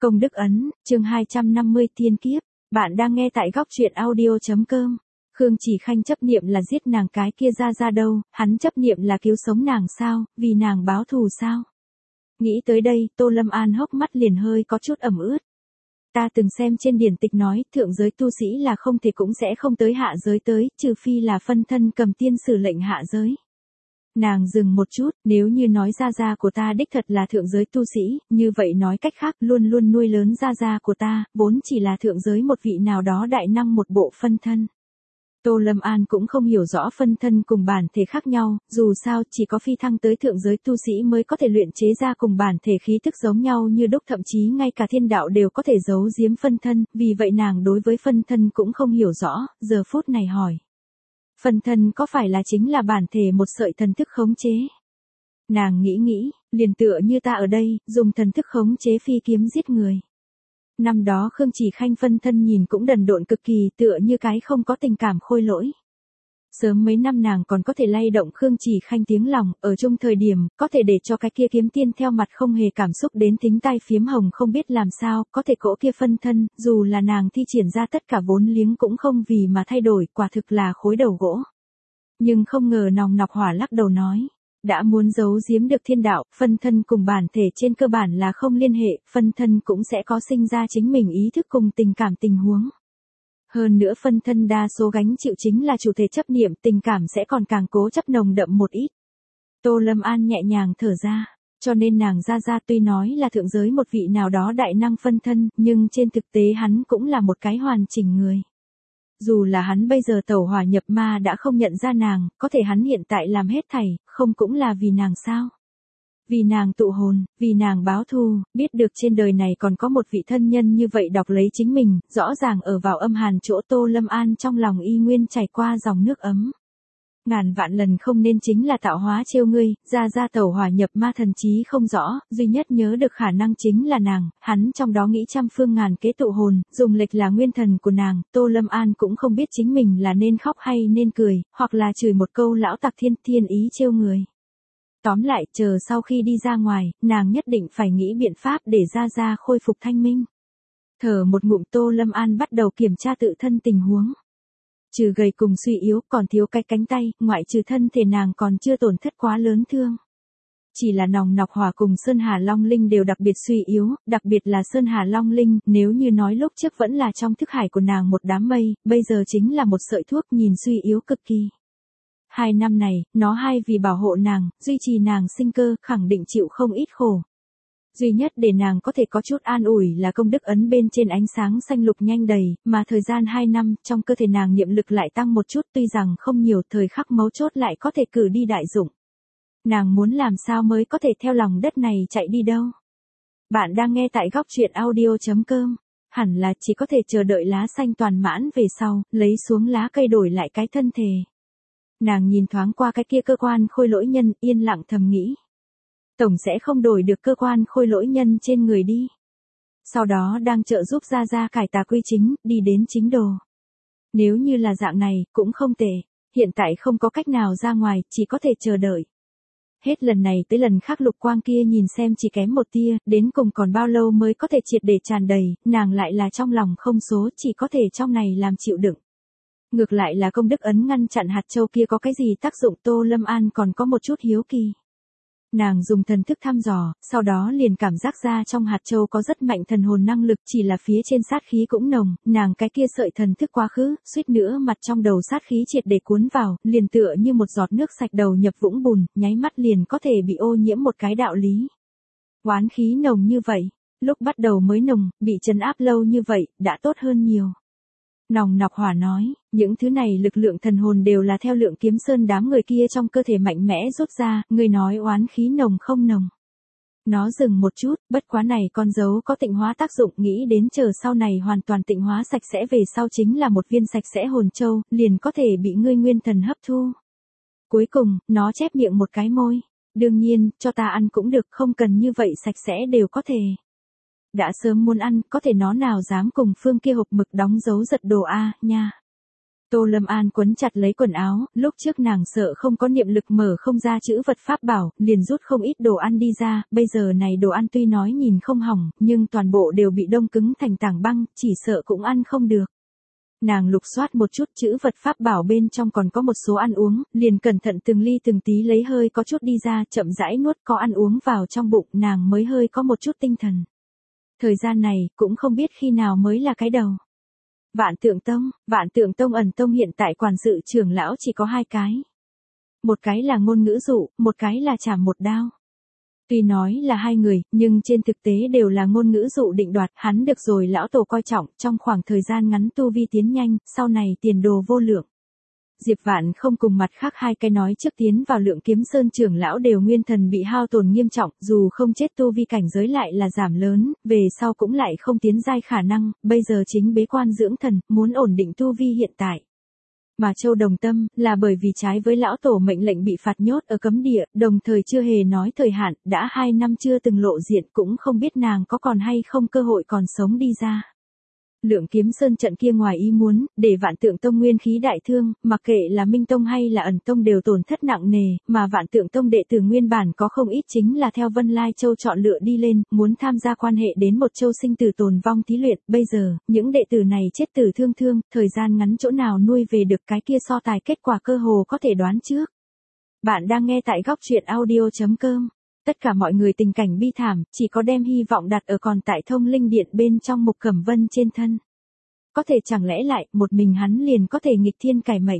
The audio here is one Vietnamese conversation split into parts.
Công đức ấn, chương 250 thiên kiếp. Bạn đang nghe tại góc truyện audio.com. Khương Chỉ Khanh chấp niệm là giết nàng cái kia ra đâu, hắn chấp niệm là cứu sống nàng sao, vì nàng báo thù sao. Nghĩ tới đây, Tô Lâm An hốc mắt liền hơi có chút ẩm ướt. Ta từng xem trên điển tịch nói, thượng giới tu sĩ là không thể cũng sẽ không tới hạ giới tới, trừ phi là phân thân cầm tiên sử lệnh hạ giới. Nàng dừng một chút, nếu như nói gia của ta đích thật là thượng giới tu sĩ, như vậy nói cách khác luôn luôn nuôi lớn gia của ta, vốn chỉ là thượng giới một vị nào đó đại năng một bộ phân thân. Tô Lâm An cũng không hiểu rõ phân thân cùng bản thể khác nhau, dù sao chỉ có phi thăng tới thượng giới tu sĩ mới có thể luyện chế ra cùng bản thể khí tức giống nhau như đúc, thậm chí ngay cả thiên đạo đều có thể giấu giếm phân thân, vì vậy nàng đối với phân thân cũng không hiểu rõ, giờ phút này hỏi. Phân thân có phải là chính là bản thể một sợi thần thức khống chế? Nàng nghĩ, liền tựa như ta ở đây, dùng thần thức khống chế phi kiếm giết người. Năm đó Khương Chỉ Khanh phân thân nhìn cũng đần độn cực kỳ, tựa như cái không có tình cảm khôi lỗi. Sớm mấy năm nàng còn có thể lay động Khương Chỉ Khanh tiếng lòng, ở chung thời điểm, có thể để cho cái kia kiếm tiên theo mặt không hề cảm xúc đến thính tai phiếm hồng không biết làm sao, có thể cỗ kia phân thân, dù là nàng thi triển ra tất cả vốn liếng cũng không vì mà thay đổi, quả thực là khối đầu gỗ. Nhưng không ngờ Nòng Nọc Hỏa lắc đầu nói. Đã muốn giấu giếm được thiên đạo, phân thân cùng bản thể trên cơ bản là không liên hệ, phân thân cũng sẽ có sinh ra chính mình ý thức cùng tình cảm tình huống. Hơn nữa phân thân đa số gánh chịu chính là chủ thể chấp niệm, tình cảm sẽ còn càng cố chấp nồng đậm một ít. Tô Lâm An nhẹ nhàng thở ra, cho nên nàng ra tuy nói là thượng giới một vị nào đó đại năng phân thân, nhưng trên thực tế hắn cũng là một cái hoàn chỉnh người. Dù là hắn bây giờ tẩu hỏa nhập ma đã không nhận ra nàng, có thể hắn hiện tại làm hết thảy, không cũng là vì nàng sao? Vì nàng tụ hồn, vì nàng báo thù, biết được trên đời này còn có một vị thân nhân như vậy đọc lấy chính mình, rõ ràng ở vào âm hàn chỗ Tô Lâm An trong lòng y nguyên chảy qua dòng nước ấm. Ngàn vạn lần không nên chính là tạo hóa trêu ngươi, ra tẩu hỏa nhập ma thần trí không rõ, duy nhất nhớ được khả năng chính là nàng, hắn trong đó nghĩ trăm phương ngàn kế tụ hồn, dùng lệch là nguyên thần của nàng, Tô Lâm An cũng không biết chính mình là nên khóc hay nên cười, hoặc là chửi một câu lão tặc thiên ý trêu người. Tóm lại, chờ sau khi đi ra ngoài, nàng nhất định phải nghĩ biện pháp để ra khôi phục thanh minh. Thở một ngụm Tô Lâm An bắt đầu kiểm tra tự thân tình huống. Trừ gầy cùng suy yếu còn thiếu cái cánh tay, ngoại trừ thân thể nàng còn chưa tổn thất quá lớn thương. Chỉ là Nòng Nọc Hỏa cùng Sơn Hà Long Linh đều đặc biệt suy yếu, đặc biệt là Sơn Hà Long Linh, nếu như nói lúc trước vẫn là trong thức hải của nàng một đám mây, bây giờ chính là một sợi thuốc nhìn suy yếu cực kỳ. 2 năm này, nó vì bảo hộ nàng, duy trì nàng sinh cơ, khẳng định chịu không ít khổ. Duy nhất để nàng có thể có chút an ủi là công đức ấn bên trên ánh sáng xanh lục nhanh đầy, mà thời gian 2 năm, trong cơ thể nàng niệm lực lại tăng một chút, tuy rằng không nhiều, thời khắc mấu chốt lại có thể cử đi đại dụng. Nàng muốn làm sao mới có thể theo lòng đất này chạy đi đâu? Bạn đang nghe tại góc truyện audio.com, hẳn là chỉ có thể chờ đợi lá xanh toàn mãn về sau, lấy xuống lá cây đổi lại cái thân thể. Nàng nhìn thoáng qua cái kia cơ quan khôi lỗi nhân, yên lặng thầm nghĩ. Tổng sẽ không đổi được cơ quan khôi lỗi nhân trên người đi. Sau đó đang trợ giúp ra cải tà quy chính, đi đến chính đồ. Nếu như là dạng này, cũng không tệ. Hiện tại không có cách nào ra ngoài, chỉ có thể chờ đợi. Hết lần này tới lần khác lục quang kia nhìn xem chỉ kém một tia, đến cùng còn bao lâu mới có thể triệt để tràn đầy, nàng lại là trong lòng không số, chỉ có thể trong này làm chịu đựng. Ngược lại là công đức ấn ngăn chặn hạt châu kia có cái gì tác dụng, Tô Lâm An còn có một chút hiếu kỳ. Nàng dùng thần thức thăm dò, sau đó liền cảm giác ra trong hạt châu có rất mạnh thần hồn năng lực, chỉ là phía trên sát khí cũng nồng, nàng cái kia sợi thần thức quá khứ, suýt nữa mặt trong đầu sát khí triệt để cuốn vào, liền tựa như một giọt nước sạch đầu nhập vũng bùn, nháy mắt liền có thể bị ô nhiễm một cái đạo lý. Oán khí nồng như vậy, lúc bắt đầu mới nồng, bị trấn áp lâu như vậy, đã tốt hơn nhiều. Nòng Nọc Hỏa nói, những thứ này lực lượng thần hồn đều là theo Lượng Kiếm Sơn đám người kia trong cơ thể mạnh mẽ rút ra, người nói oán khí nồng không nồng. Nó dừng một chút, bất quá này con dấu có tịnh hóa tác dụng, nghĩ đến chờ sau này hoàn toàn tịnh hóa sạch sẽ về sau chính là một viên sạch sẽ hồn châu, liền có thể bị ngươi nguyên thần hấp thu. Cuối cùng, nó chép miệng một cái môi. Đương nhiên, cho ta ăn cũng được, không cần như vậy sạch sẽ đều có thể. Đã sớm muốn ăn, có thể nó nào dám cùng phương kia hộp mực đóng dấu giật đồ a nha. Tô Lâm An quấn chặt lấy quần áo, lúc trước nàng sợ không có niệm lực mở không ra chữ vật pháp bảo, liền rút không ít đồ ăn đi ra, bây giờ này đồ ăn tuy nói nhìn không hỏng, nhưng toàn bộ đều bị đông cứng thành tảng băng, chỉ sợ cũng ăn không được. Nàng lục soát một chút chữ vật pháp bảo bên trong còn có một số ăn uống, liền cẩn thận từng ly từng tí lấy hơi có chút đi ra, chậm rãi nuốt có ăn uống vào trong bụng, nàng mới hơi có một chút tinh thần. Thời gian này, cũng không biết khi nào mới là cái đầu. Vạn Tượng Tông ẩn tông hiện tại quản sự trưởng lão chỉ có 2 cái. Một cái là Ngôn Ngữ Dụ, một cái là Trảm Một Đao. Tuy nói là 2 người, nhưng trên thực tế đều là Ngôn Ngữ Dụ định đoạt, hắn được rồi lão tổ coi trọng, trong khoảng thời gian ngắn tu vi tiến nhanh, sau này tiền đồ vô lượng. Diệp Vạn không cùng mặt khác 2 cái nói trước tiến vào Lượng Kiếm Sơn trưởng lão đều nguyên thần bị hao tổn nghiêm trọng, dù không chết tu vi cảnh giới lại là giảm lớn, về sau cũng lại không tiến giai khả năng, bây giờ chính bế quan dưỡng thần, muốn ổn định tu vi hiện tại. Mà Châu Đồng Tâm, là bởi vì trái với lão tổ mệnh lệnh bị phạt nhốt ở cấm địa, đồng thời chưa hề nói thời hạn, đã 2 năm chưa từng lộ diện cũng không biết nàng có còn hay không cơ hội còn sống đi ra. Lượng Kiếm Sơn trận kia ngoài ý muốn, để Vạn Tượng Tông nguyên khí đại thương, mặc kệ là Minh Tông hay là Ẩn Tông đều tổn thất nặng nề, mà Vạn Tượng Tông đệ tử nguyên bản có không ít chính là theo Vân Lai Châu chọn lựa đi lên, muốn tham gia quan hệ đến một châu sinh tử tồn vong thí luyện, bây giờ, những đệ tử này chết tử thương thương, thời gian ngắn chỗ nào nuôi về được cái kia so tài kết quả cơ hồ có thể đoán trước. Bạn đang nghe tại góc truyện audio.com. Tất cả mọi người tình cảnh bi thảm, chỉ có đem hy vọng đặt ở còn tại Thông Linh Điện bên trong Mục Cẩm Vân trên thân. Có thể chẳng lẽ lại, một mình hắn liền có thể nghịch thiên cải mệnh.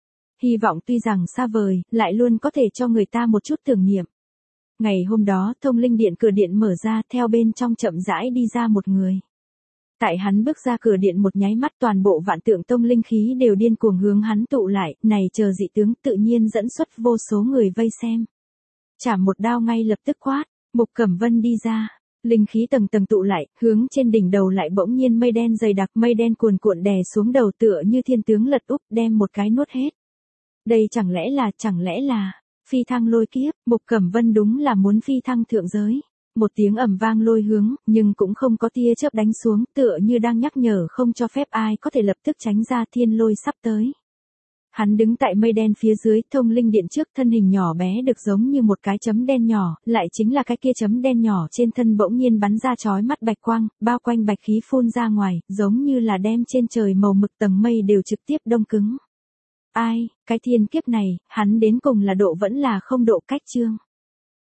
Hy vọng tuy rằng xa vời, lại luôn có thể cho người ta một chút tưởng niệm. Ngày hôm đó, Thông Linh Điện cửa điện mở ra, theo bên trong chậm rãi đi ra một người. Tại hắn bước ra cửa điện một nháy mắt toàn bộ Vạn Tượng Tông linh khí đều điên cuồng hướng hắn tụ lại, này chờ dị tướng tự nhiên dẫn xuất vô số người vây xem. Trảm Một Đao ngay lập tức quát, Mục Cẩm Vân đi ra, linh khí tầng tầng tụ lại, hướng trên đỉnh đầu lại bỗng nhiên mây đen dày đặc, mây đen cuồn cuộn đè xuống đầu tựa như thiên tướng lật úp, đem một cái nuốt hết. Đây chẳng lẽ là phi thăng lôi kiếp, Mục Cẩm Vân đúng là muốn phi thăng thượng giới. Một tiếng ầm vang lôi hướng, nhưng cũng không có tia chớp đánh xuống, tựa như đang nhắc nhở không cho phép ai có thể lập tức tránh ra thiên lôi sắp tới. Hắn đứng tại mây đen phía dưới, Thông Linh Điện trước, thân hình nhỏ bé được giống như một cái chấm đen nhỏ, lại chính là cái kia chấm đen nhỏ trên thân bỗng nhiên bắn ra chói mắt bạch quang, bao quanh bạch khí phun ra ngoài, giống như là đem trên trời màu mực tầng mây đều trực tiếp đông cứng. Ai, cái thiên kiếp này, hắn đến cùng là độ vẫn là không độ cách chương.